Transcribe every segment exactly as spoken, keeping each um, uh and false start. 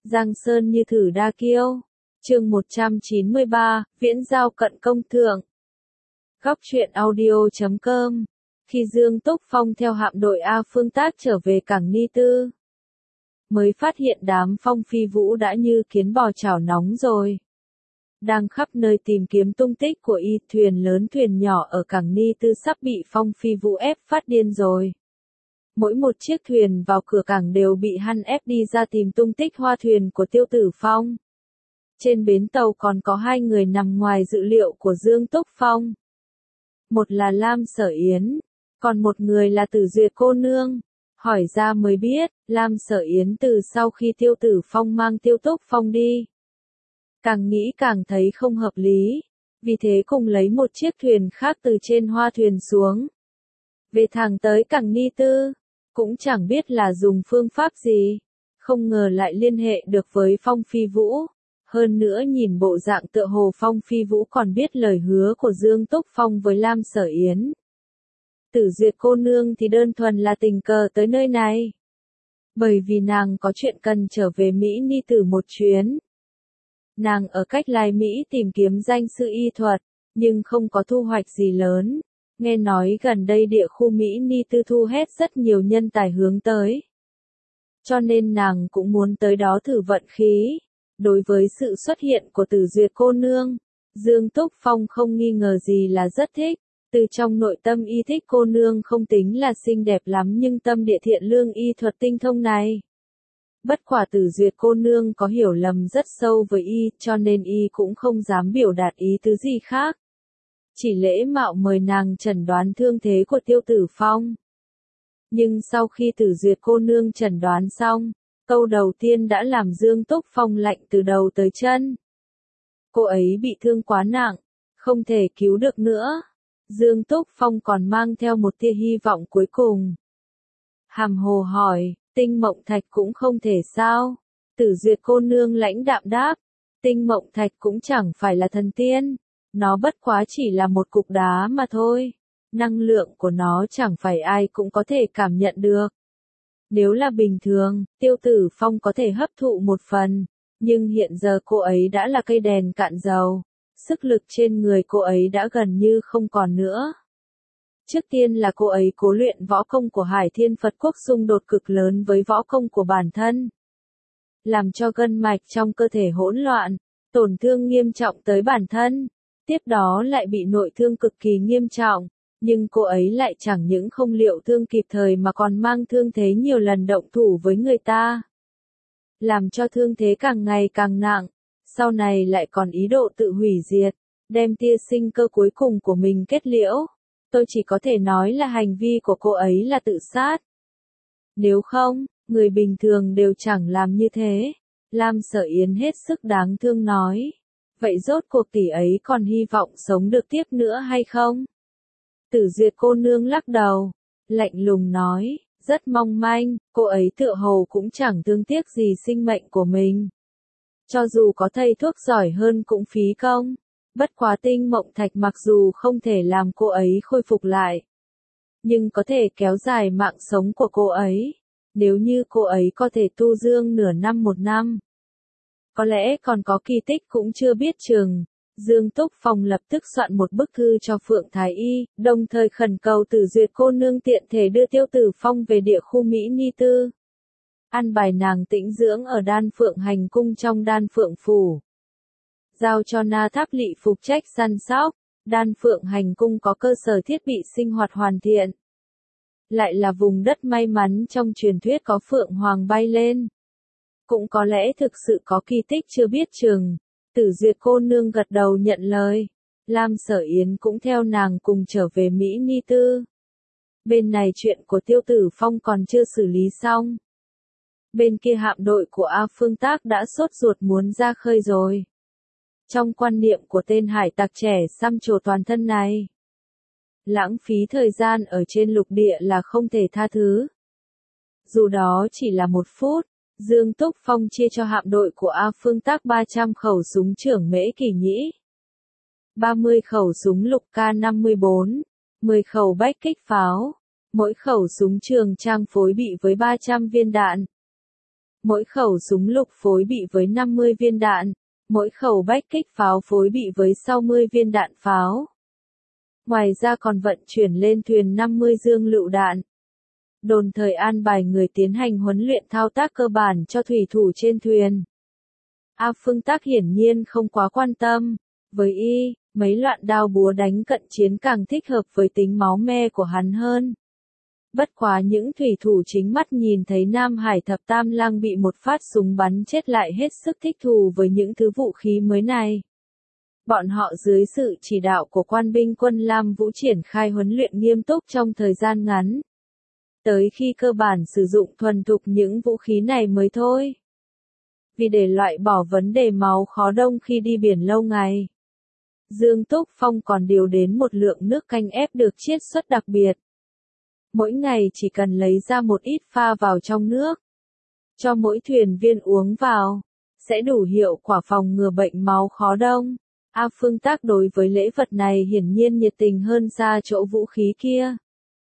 Giang sơn như thử đa kiêu. Chương một trăm chín mươi ba, viễn giao cận công thượng. Góc truyện audio chấm com. Khi Dương Túc Phong theo hạm đội A Phương Tác trở về cảng Ni Tư, mới phát hiện đám Phong Phi Vũ đã như kiến bò chảo nóng rồi. Đang khắp nơi tìm kiếm tung tích của y, thuyền lớn thuyền nhỏ ở cảng Ni Tư sắp bị Phong Phi Vũ ép phát điên rồi. Mỗi một chiếc thuyền vào cửa cảng đều bị hắn ép đi ra tìm tung tích hoa thuyền của Tiêu Tử Phong. Trên bến tàu còn có hai người nằm ngoài dự liệu của Dương Túc Phong. Một là Lam Sở Yến, còn một người là Tử Duyệt cô nương. Hỏi ra mới biết, Lam Sở Yến từ sau khi Tiêu Tử Phong mang Tiêu Túc Phong đi, càng nghĩ càng thấy không hợp lý, vì thế cùng lấy một chiếc thuyền khác từ trên hoa thuyền xuống, về thẳng tới cảng Ni Tư, cũng chẳng biết là dùng phương pháp gì, không ngờ lại liên hệ được với Phong Phi Vũ. Hơn nữa nhìn bộ dạng tựa hồ Phong Phi Vũ còn biết lời hứa của Dương Túc Phong với Lam Sở Yến. Tử Duyệt cô nương thì đơn thuần là tình cờ tới nơi này, bởi vì nàng có chuyện cần trở về Mỹ Ni Tử một chuyến. Nàng ở cách Lai Mỹ tìm kiếm danh sư y thuật, nhưng không có thu hoạch gì lớn. Nghe nói gần đây địa khu Mỹ Ni Tư thu hết rất nhiều nhân tài hướng tới, cho nên nàng cũng muốn tới đó thử vận khí. Đối với sự xuất hiện của Tử Duyệt cô nương, Dương Túc Phong không nghi ngờ gì là rất thích. Từ trong nội tâm y thích cô nương không tính là xinh đẹp lắm nhưng tâm địa thiện lương y thuật tinh thông này. Bất quả Tử Duyệt cô nương có hiểu lầm rất sâu với y, cho nên y cũng không dám biểu đạt ý tứ gì khác. Chỉ lễ mạo mời nàng chẩn đoán thương thế của Tiêu Tử Phong. Nhưng sau khi Tử Duyệt cô nương chẩn đoán xong, câu đầu tiên đã làm Dương Túc Phong lạnh từ đầu tới chân. Cô ấy bị thương quá nặng, không thể cứu được nữa. Dương Túc Phong còn mang theo một tia hy vọng cuối cùng. Hàm hồ hỏi, Tinh Mộng Thạch cũng không thể sao? Tử Duyệt cô nương lãnh đạm đáp, Tinh Mộng Thạch cũng chẳng phải là thần tiên, nó bất quá chỉ là một cục đá mà thôi. Năng lượng của nó chẳng phải ai cũng có thể cảm nhận được. Nếu là bình thường, Tiêu Tử Phong có thể hấp thụ một phần, nhưng hiện giờ cô ấy đã là cây đèn cạn dầu. Sức lực trên người cô ấy đã gần như không còn nữa. Trước tiên là cô ấy cố luyện võ công của Hải Thiên Phật Quốc xung đột cực lớn với võ công của bản thân, làm cho gân mạch trong cơ thể hỗn loạn, tổn thương nghiêm trọng tới bản thân. Tiếp đó lại bị nội thương cực kỳ nghiêm trọng, nhưng cô ấy lại chẳng những không liệu thương kịp thời mà còn mang thương thế nhiều lần động thủ với người ta, làm cho thương thế càng ngày càng nặng. Sau này lại còn ý đồ tự hủy diệt, đem tia sinh cơ cuối cùng của mình kết liễu. Tôi chỉ có thể nói là hành vi của cô ấy là tự sát. Nếu không, người bình thường đều chẳng làm như thế. Lam Sở Yến hết sức đáng thương nói. Vậy rốt cuộc tỷ ấy còn hy vọng sống được tiếp nữa hay không? Tử Duyệt cô nương lắc đầu, lạnh lùng nói, rất mong manh, cô ấy tựa hồ cũng chẳng thương tiếc gì sinh mệnh của mình. Cho dù có thầy thuốc giỏi hơn cũng phí công. Bất quá Tinh Mộng Thạch mặc dù không thể làm cô ấy khôi phục lại, nhưng có thể kéo dài mạng sống của cô ấy. Nếu như cô ấy có thể tu dưỡng nửa năm một năm, có lẽ còn có kỳ tích cũng chưa biết chừng. Dương Túc Phong lập tức soạn một bức thư cho Phượng Thái Y, đồng thời khẩn cầu Tử Duyệt cô nương tiện thể đưa Tiêu Tử Phong về địa khu Mỹ Ni Tư. An bài nàng tĩnh dưỡng ở Đan Phượng Hành cung trong Đan Phượng phủ. Giao cho Na Tháp Lị phụ trách săn sóc. Đan Phượng Hành cung có cơ sở thiết bị sinh hoạt hoàn thiện, lại là vùng đất may mắn trong truyền thuyết có Phượng Hoàng bay lên. Cũng có lẽ thực sự có kỳ tích chưa biết chừng. Tử Duyệt cô nương gật đầu nhận lời. Lam Sở Yến cũng theo nàng cùng trở về Mỹ Ni Tư. Bên này chuyện của Tiêu Tử Phong còn chưa xử lý xong. Bên kia hạm đội của A Phương Tác đã sốt ruột muốn ra khơi rồi. Trong quan niệm của tên hải tặc trẻ xăm trổ toàn thân này, lãng phí thời gian ở trên lục địa là không thể tha thứ. Dù đó chỉ là một phút, Dương Túc Phong chia cho hạm đội của A Phương Tác ba trăm khẩu súng trưởng Mễ Kỳ Nhĩ, ba mươi khẩu súng lục K năm mươi bốn, mười khẩu bách kích pháo, mỗi khẩu súng trường trang phối bị với ba trăm viên đạn. Mỗi khẩu súng lục phối bị với năm mươi viên đạn, mỗi khẩu bách kích pháo phối bị với sáu mươi viên đạn pháo. Ngoài ra còn vận chuyển lên thuyền năm mươi dương lựu đạn. Đồng thời an bài người tiến hành huấn luyện thao tác cơ bản cho thủy thủ trên thuyền. A Phương Tác hiển nhiên không quá quan tâm. Với y, mấy loạn đao búa đánh cận chiến càng thích hợp với tính máu me của hắn hơn. Bất quá những thủy thủ chính mắt nhìn thấy Nam Hải Thập Tam Lang bị một phát súng bắn chết lại hết sức thích thú với những thứ vũ khí mới này. Bọn họ dưới sự chỉ đạo của quan binh quân Lam Vũ triển khai huấn luyện nghiêm túc trong thời gian ngắn. Tới khi cơ bản sử dụng thuần thục những vũ khí này mới thôi. Vì để loại bỏ vấn đề máu khó đông khi đi biển lâu ngày, Dương Túc Phong còn điều đến một lượng nước canh ép được chiết xuất đặc biệt. Mỗi ngày chỉ cần lấy ra một ít pha vào trong nước, cho mỗi thuyền viên uống vào, sẽ đủ hiệu quả phòng ngừa bệnh máu khó đông. A Phương Tác đối với lễ vật này hiển nhiên nhiệt tình hơn ra chỗ vũ khí kia.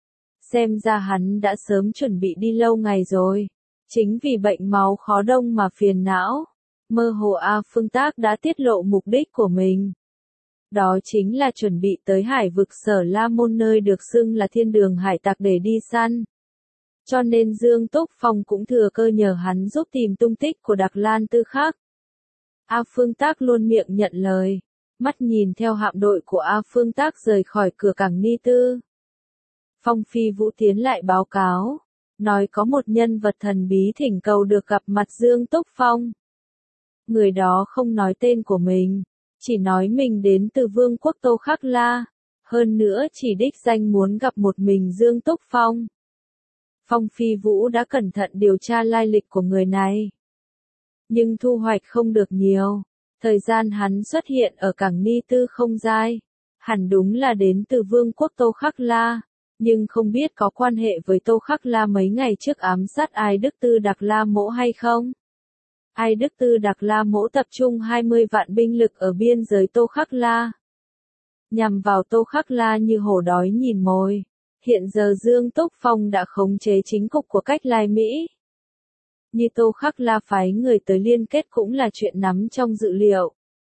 Xem ra hắn đã sớm chuẩn bị đi lâu ngày rồi. Chính vì bệnh máu khó đông mà phiền não, mơ hồ A Phương Tác đã tiết lộ mục đích của mình. Đó chính là chuẩn bị tới hải vực Sở La Môn nơi được xưng là thiên đường hải tặc để đi săn. Cho nên Dương Túc Phong cũng thừa cơ nhờ hắn giúp tìm tung tích của Đặc Lan Tư Khắc. A Phương Tác luôn miệng nhận lời, mắt nhìn theo hạm đội của A Phương Tác rời khỏi cửa cảng Ni Tư. Phong Phi Vũ tiến lại báo cáo, nói có một nhân vật thần bí thỉnh cầu được gặp mặt Dương Túc Phong. Người đó không nói tên của mình, chỉ nói mình đến từ Vương quốc Tô Khắc La, hơn nữa chỉ đích danh muốn gặp một mình Dương Túc Phong. Phong Phi Vũ đã cẩn thận điều tra lai lịch của người này, nhưng thu hoạch không được nhiều. Thời gian hắn xuất hiện ở cảng Ni Tư không dài, hẳn đúng là đến từ Vương quốc Tô Khắc La, nhưng không biết có quan hệ với Tô Khắc La mấy ngày trước ám sát Ai Đức Tư Đặc La Mỗ hay không. Ai Đức Tư Đặc La Mỗ tập trung hai mươi vạn binh lực ở biên giới Tô Khắc La, nhằm vào Tô Khắc La như hổ đói nhìn mồi. Hiện giờ Dương Túc Phong đã khống chế chính cục của Cách Lai Mỹ. Như Tô Khắc La phái người tới liên kết cũng là chuyện nắm trong dự liệu.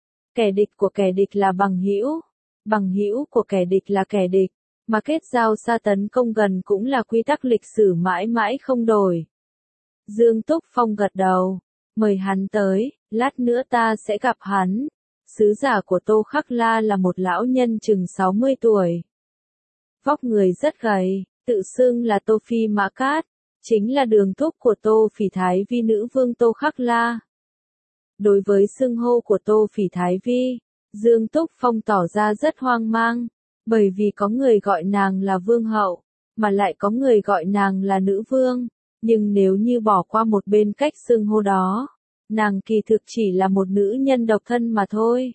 Kẻ địch của kẻ địch là bằng hữu, bằng hữu của kẻ địch là kẻ địch, mà kết giao xa tấn công gần cũng là quy tắc lịch sử mãi mãi không đổi. Dương Túc Phong gật đầu, mời hắn tới, lát nữa ta sẽ gặp hắn. Sứ giả của Tô Khắc La là một lão nhân chừng sáu mươi tuổi. Vóc người rất gầy, tự xưng là Tô Phi Mã Cát, chính là đường thúc của Tô Phỉ Thái Vi nữ vương Tô Khắc La. Đối với xưng hô của Tô Phỉ Thái Vi, Dương Túc Phong tỏ ra rất hoang mang, bởi vì có người gọi nàng là vương hậu, mà lại có người gọi nàng là nữ vương, nhưng nếu như bỏ qua một bên cách xưng hô đó, nàng kỳ thực chỉ là một nữ nhân độc thân mà thôi.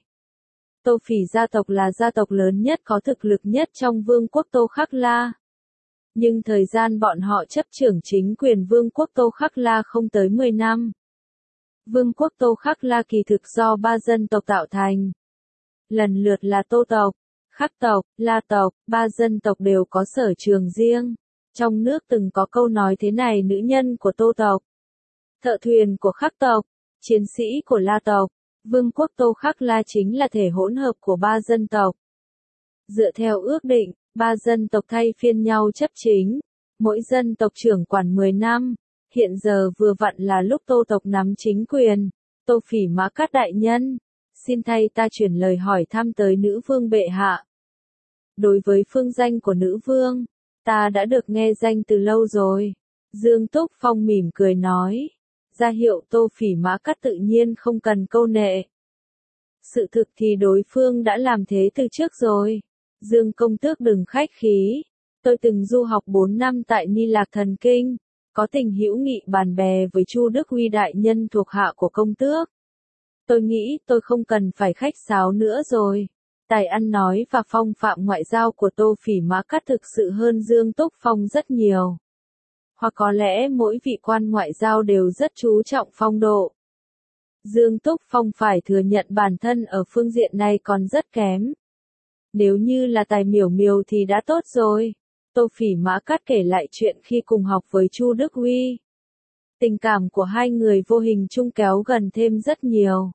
Tô Phỉ gia tộc là gia tộc lớn nhất có thực lực nhất trong vương quốc Tô Khắc La. Nhưng thời gian bọn họ chấp trưởng chính quyền vương quốc Tô Khắc La không tới mười năm. Vương quốc Tô Khắc La kỳ thực do ba dân tộc tạo thành. Lần lượt là Tô tộc, Khắc tộc, La tộc, ba dân tộc đều có sở trường riêng. Trong nước từng có câu nói thế này: nữ nhân của Tô tộc, thợ thuyền của Khắc tộc, chiến sĩ của La tộc. Vương quốc Tô Khắc La chính là thể hỗn hợp của ba dân tộc. Dựa theo ước định, ba dân tộc thay phiên nhau chấp chính, mỗi dân tộc trưởng quản mười năm, hiện giờ vừa vặn là lúc Tô tộc nắm chính quyền. Tô Phỉ Mã Cát đại nhân, xin thay ta chuyển lời hỏi thăm tới nữ vương bệ hạ. Đối với phương danh của nữ vương, ta đã được nghe danh từ lâu rồi. Dương Túc Phong mỉm cười nói, ra hiệu Tô Phỉ Mã Cát tự nhiên không cần câu nệ. Sự thực thì đối phương đã làm thế từ trước rồi. Dương công tước đừng khách khí, tôi từng du học bốn năm tại Ni Lạc Thần Kinh, có tình hữu nghị bàn bè với Chu Đức Huy đại nhân thuộc hạ của công tước. Tôi nghĩ tôi không cần phải khách sáo nữa rồi. Tài ăn nói và phong phạm ngoại giao của Tô Phỉ Mã Cát thực sự hơn Dương Túc Phong rất nhiều. Hoặc có lẽ mỗi vị quan ngoại giao đều rất chú trọng phong độ. Dương Túc Phong phải thừa nhận bản thân ở phương diện này còn rất kém. Nếu như là tài miểu miều thì đã tốt rồi. Tô Phỉ Mã Cát kể lại chuyện khi cùng học với Chu Đức Huy. Tình cảm của hai người vô hình chung kéo gần thêm rất nhiều.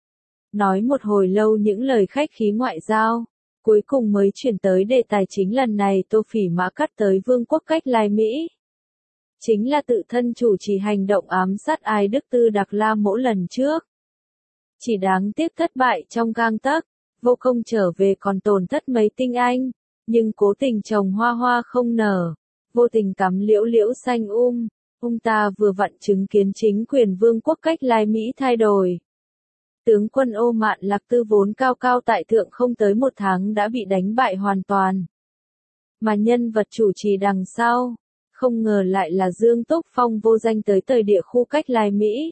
Nói một hồi lâu những lời khách khí ngoại giao, cuối cùng mới chuyển tới đề tài chính lần này Tô Phỉ Mã Cắt tới Vương quốc Cách Lai Mỹ. Chính là tự thân chủ trì hành động ám sát Ai Đức Tư Đặc La Mỗ lần trước. Chỉ đáng tiếc thất bại trong gang tấc, vô công trở về còn tổn thất mấy tinh anh, nhưng cố tình trồng hoa hoa không nở, vô tình cắm liễu liễu xanh um, ông ta vừa vặn chứng kiến chính quyền Vương quốc Cách Lai Mỹ thay đổi. Tướng quân Ô Mạn Lạc Tư vốn cao cao tại thượng không tới một tháng đã bị đánh bại hoàn toàn. Mà nhân vật chủ trì đằng sau, không ngờ lại là Dương Túc Phong vô danh tới thời địa khu Cách Lai Mỹ.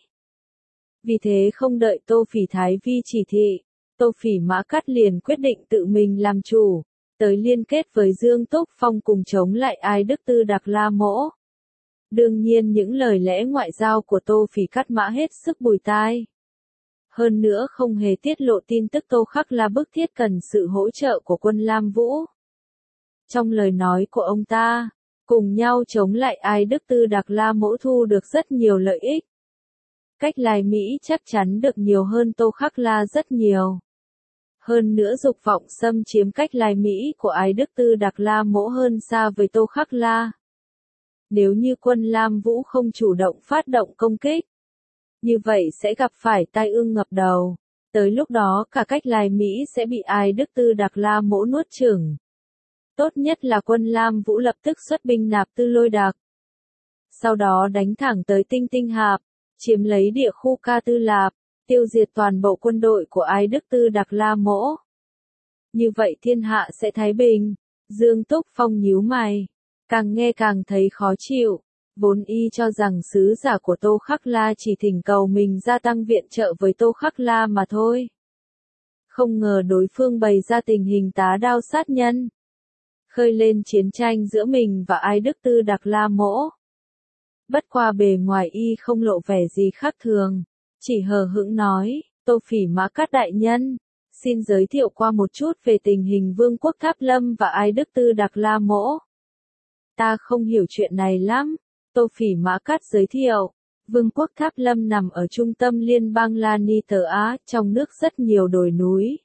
Vì thế không đợi Tô Phỉ Thái Vi chỉ thị, Tô Phỉ Mã Cắt liền quyết định tự mình làm chủ, tới liên kết với Dương Túc Phong cùng chống lại Ai Đức Tư Đặc La Mỗ. Đương nhiên những lời lẽ ngoại giao của Tô Phỉ Cắt Mã hết sức bùi tai. Hơn nữa không hề tiết lộ tin tức Tô Khắc La bức thiết cần sự hỗ trợ của quân Lam Vũ. Trong lời nói của ông ta, cùng nhau chống lại Ai Đức Tư Đặc La Mỗ thu được rất nhiều lợi ích. Cách Lai Mỹ chắc chắn được nhiều hơn Tô Khắc La rất nhiều. Hơn nữa dục vọng xâm chiếm Cách Lai Mỹ của Ai Đức Tư Đặc La Mỗ hơn xa với Tô Khắc La. Nếu như quân Lam Vũ không chủ động phát động công kích, như vậy sẽ gặp phải tai ương ngập đầu. Tới lúc đó cả Cách Lai Mỹ sẽ bị Ai Đức Tư Đặc La Mỗ nuốt chửng. Tốt nhất là quân Lam Vũ lập tức xuất binh nạp Tư Lôi Đặc. Sau đó đánh thẳng tới Tinh Tinh Hạp, chiếm lấy địa khu Ca Tư Lạp, tiêu diệt toàn bộ quân đội của Ai Đức Tư Đặc La Mỗ. Như vậy thiên hạ sẽ thái bình. Dương Túc Phong nhíu mày, càng nghe càng thấy khó chịu. Vốn y cho rằng sứ giả của Tô Khắc La chỉ thỉnh cầu mình gia tăng viện trợ với Tô Khắc La mà thôi. Không ngờ đối phương bày ra tình hình tá đao sát nhân, khơi lên chiến tranh giữa mình và Ai Đức Tư Đặc La Mỗ. Bất qua bề ngoài y không lộ vẻ gì khác thường, chỉ hờ hững nói, Tô Phỉ Mã Cắt đại nhân, xin giới thiệu qua một chút về tình hình Vương quốc Tháp Lâm và Ai Đức Tư Đặc La Mỗ. Ta không hiểu chuyện này lắm. Tô Phỉ Mã Cắt giới thiệu, Vương quốc Tháp Lâm nằm ở trung tâm liên bang Lani Tờ Á, trong nước rất nhiều đồi núi.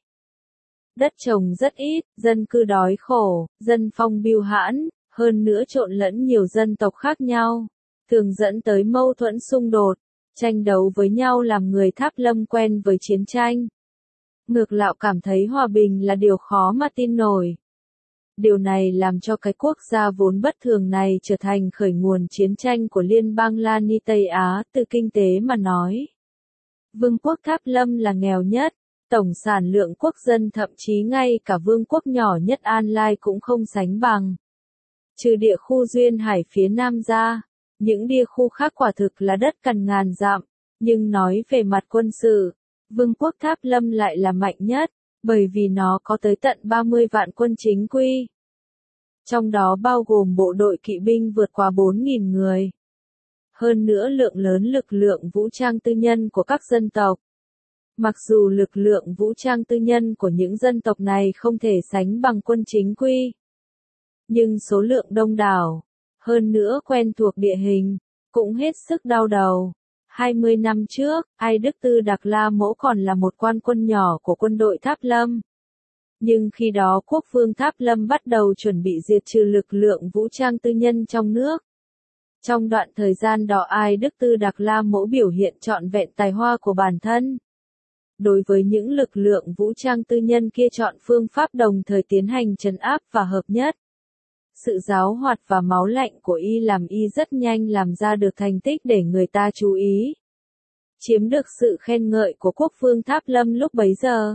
Đất trồng rất ít, dân cư đói khổ, dân phong bưu hãn, hơn nữa trộn lẫn nhiều dân tộc khác nhau, thường dẫn tới mâu thuẫn xung đột, tranh đấu với nhau làm người Tháp Lâm quen với chiến tranh. Ngược lại cảm thấy hòa bình là điều khó mà tin nổi. Điều này làm cho cái quốc gia vốn bất thường này trở thành khởi nguồn chiến tranh của liên bang Lani Tây Á. Từ kinh tế mà nói, Vương quốc Tháp Lâm là nghèo nhất, tổng sản lượng quốc dân thậm chí ngay cả vương quốc nhỏ nhất An Lai cũng không sánh bằng. Trừ địa khu duyên hải phía nam ra, những địa khu khác quả thực là đất cằn ngàn dặm, nhưng nói về mặt quân sự, Vương quốc Tháp Lâm lại là mạnh nhất, bởi vì nó có tới tận ba mươi vạn quân chính quy. Trong đó bao gồm bộ đội kỵ binh vượt qua bốn nghìn người. Hơn nữa lượng lớn lực lượng vũ trang tư nhân của các dân tộc. Mặc dù lực lượng vũ trang tư nhân của những dân tộc này không thể sánh bằng quân chính quy, nhưng số lượng đông đảo, hơn nữa quen thuộc địa hình, cũng hết sức đau đầu. hai mươi năm trước, Ai Đức Tư Đặc La Mỗ còn là một quan quân nhỏ của quân đội Tháp Lâm. Nhưng khi đó quốc vương Tháp Lâm bắt đầu chuẩn bị diệt trừ lực lượng vũ trang tư nhân trong nước. Trong đoạn thời gian đó Ai Đức Tư Đặc La Mỗ biểu hiện trọn vẹn tài hoa của bản thân. Đối với những lực lượng vũ trang tư nhân kia chọn phương pháp đồng thời tiến hành trấn áp và hợp nhất. Sự giáo hoạt và máu lạnh của y làm y rất nhanh làm ra được thành tích để người ta chú ý. Chiếm được sự khen ngợi của quốc vương Tháp Lâm lúc bấy giờ.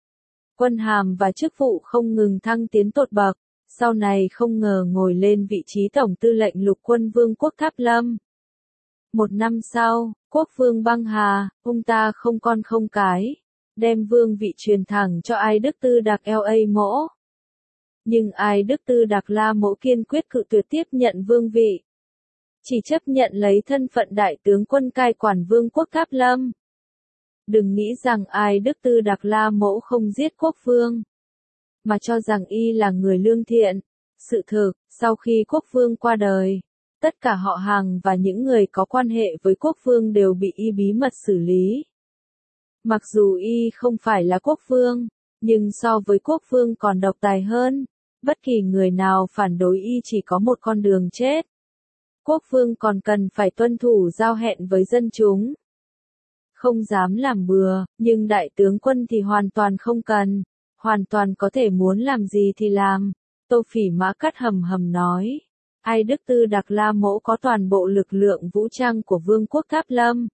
Quân hàm và chức vụ không ngừng thăng tiến tột bậc, sau này không ngờ ngồi lên vị trí tổng tư lệnh lục quân Vương quốc Tháp Lâm. Một năm sau, quốc vương Băng Hà, ông ta không con không cái, đem vương vị truyền thẳng cho Ai Đức Tư Đặc La Mỗ. Nhưng Ai Đức Tư Đặc La Mỗ kiên quyết cự tuyệt tiếp nhận vương vị. Chỉ chấp nhận lấy thân phận đại tướng quân cai quản Vương quốc Tháp Lâm. Đừng nghĩ rằng Ai Đức Tư Đặc La Mỗ không giết quốc vương, mà cho rằng y là người lương thiện. Sự thực, sau khi quốc vương qua đời, Tất cả họ hàng và những người có quan hệ với quốc vương đều bị y bí mật xử lý. Mặc dù y không phải là quốc vương, nhưng so với quốc vương còn độc tài hơn. Bất kỳ người nào phản đối y chỉ có một con đường chết. Quốc vương còn cần phải tuân thủ giao hẹn với dân chúng. Không dám làm bừa, nhưng đại tướng quân thì hoàn toàn không cần. Hoàn toàn có thể muốn làm gì thì làm. Tô Phỉ Mã Cắt hầm hầm nói. Ai Đức Tư Đặc La Mỗ có toàn bộ lực lượng vũ trang của Vương quốc Tháp Lâm.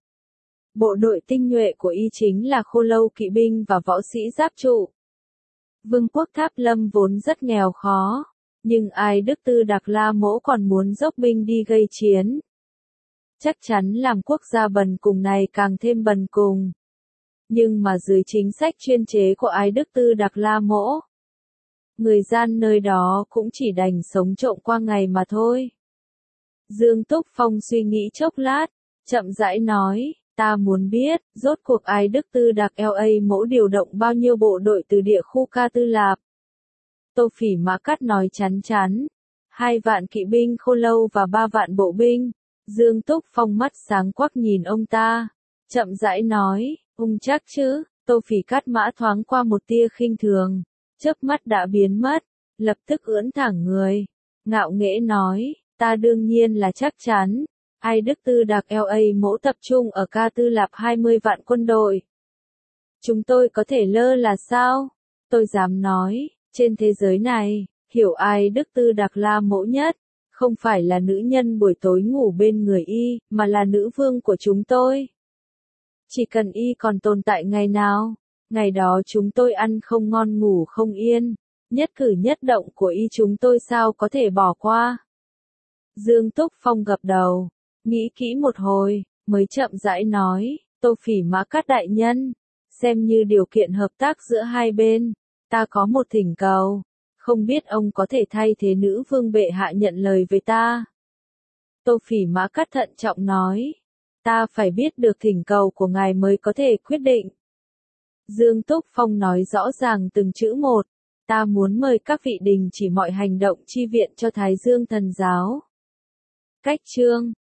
Bộ đội tinh nhuệ của y chính là khô lâu kỵ binh và võ sĩ giáp trụ. Vương quốc Tháp Lâm vốn rất nghèo khó, nhưng Ai Đức Tư Đặc La Mỗ còn muốn dốc binh đi gây chiến. Chắc chắn làm quốc gia bần cùng này càng thêm bần cùng. Nhưng mà dưới chính sách chuyên chế của Ai Đức Tư Đặc La Mỗ, người dân nơi đó cũng chỉ đành sống trộm qua ngày mà thôi. Dương Túc Phong suy nghĩ chốc lát, chậm rãi nói, ta muốn biết, rốt cuộc Ai Đức Tư Đặc La Mỗ điều động bao nhiêu bộ đội từ địa khu Ca Tư Lạp. Tô Phỉ Mã Cắt nói chắn chắn, hai vạn kỵ binh khô lâu và ba vạn bộ binh. Dương Túc Phong mắt sáng quắc nhìn ông ta, chậm rãi nói, ông chắc chứ? Tô Phỉ Cắt Mã thoáng qua một tia khinh thường, chớp mắt đã biến mất, lập tức ưỡn thẳng người, ngạo nghễ nói, ta đương nhiên là chắc chắn. Ai Đức Tư Đặc La Mỗ tập trung ở Ca Tư Lạp hai mươi vạn quân đội. Chúng tôi có thể lơ là sao? Tôi dám nói, trên thế giới này, hiểu Ai Đức Tư Đặc La Mỗ nhất, không phải là nữ nhân buổi tối ngủ bên người y, mà là nữ vương của chúng tôi. Chỉ cần y còn tồn tại ngày nào, ngày đó chúng tôi ăn không ngon ngủ không yên, nhất cử nhất động của y chúng tôi sao có thể bỏ qua. Dương Túc Phong gật đầu, nghĩ kỹ một hồi, mới chậm rãi nói, Tô Phỉ Mã Cắt đại nhân, xem như điều kiện hợp tác giữa hai bên, ta có một thỉnh cầu, không biết ông có thể thay thế nữ vương bệ hạ nhận lời với ta. Tô Phỉ Mã Cắt thận trọng nói, ta phải biết được thỉnh cầu của ngài mới có thể quyết định. Dương Túc Phong nói rõ ràng từng chữ một, ta muốn mời các vị đình chỉ mọi hành động chi viện cho Thái Dương thần giáo. Cách chương